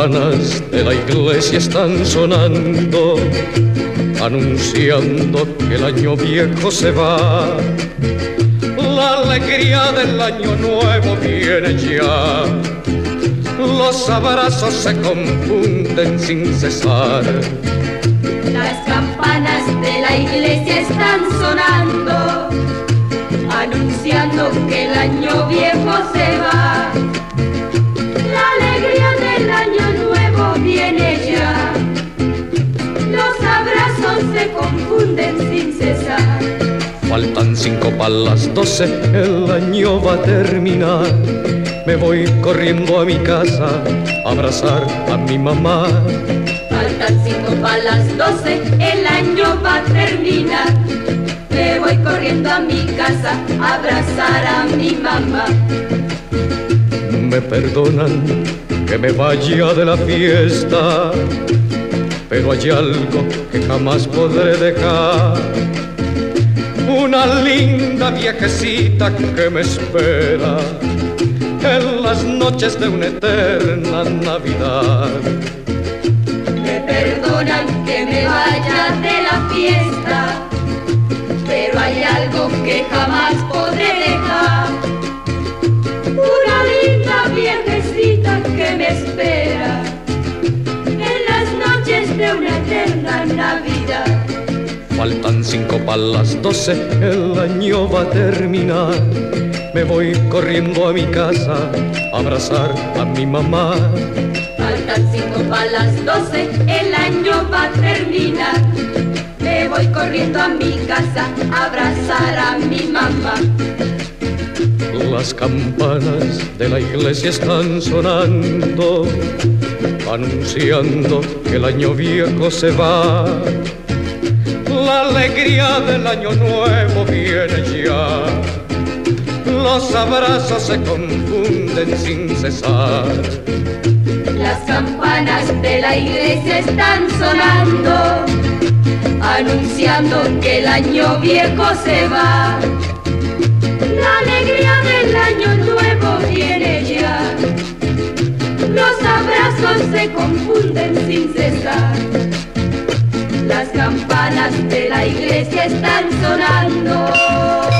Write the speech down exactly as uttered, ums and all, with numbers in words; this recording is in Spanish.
campanas de la iglesia están sonando, anunciando que el año viejo se va. La alegría del año nuevo viene ya. Los abrazos se confunden sin cesar. Las campanas de la iglesia están sonando, anunciando que el año viejo se va. La alegría del año nuevo viene ya. Los abrazos se confunden sin cesar. Faltan cinco para las doce, el año va a terminar. Me voy corriendo a mi casa a abrazar a mi mamá. Faltan cinco para las doce, el año va a terminar. Me voy corriendo a mi casa a abrazar a mi mamá. Me perdonan que me vaya de la fiesta, pero hay algo que jamás podré dejar. Una linda viejecita que me espera en las noches de una eterna Navidad. Me perdonan que me vaya de la fiesta, pero hay algo que jamás podré dejar. Una linda viejecita que me espera en las noches de una eterna Navidad. Faltan cinco para las doce, el año va a terminar. Me voy corriendo a mi casa a abrazar a mi mamá. Faltan cinco para las doce, el año va a terminar. Me voy corriendo a mi casa a abrazar a mi mamá. Las campanas de la iglesia están sonando, anunciando que el año viejo se va. La alegría del año nuevo viene ya. Los abrazos se confunden sin cesar. Las campanas de la iglesia están sonando, anunciando que el año viejo se va. La alegría del año nuevo viene ya. Los abrazos se confunden sin cesar. Las campanas de la iglesia están sonando.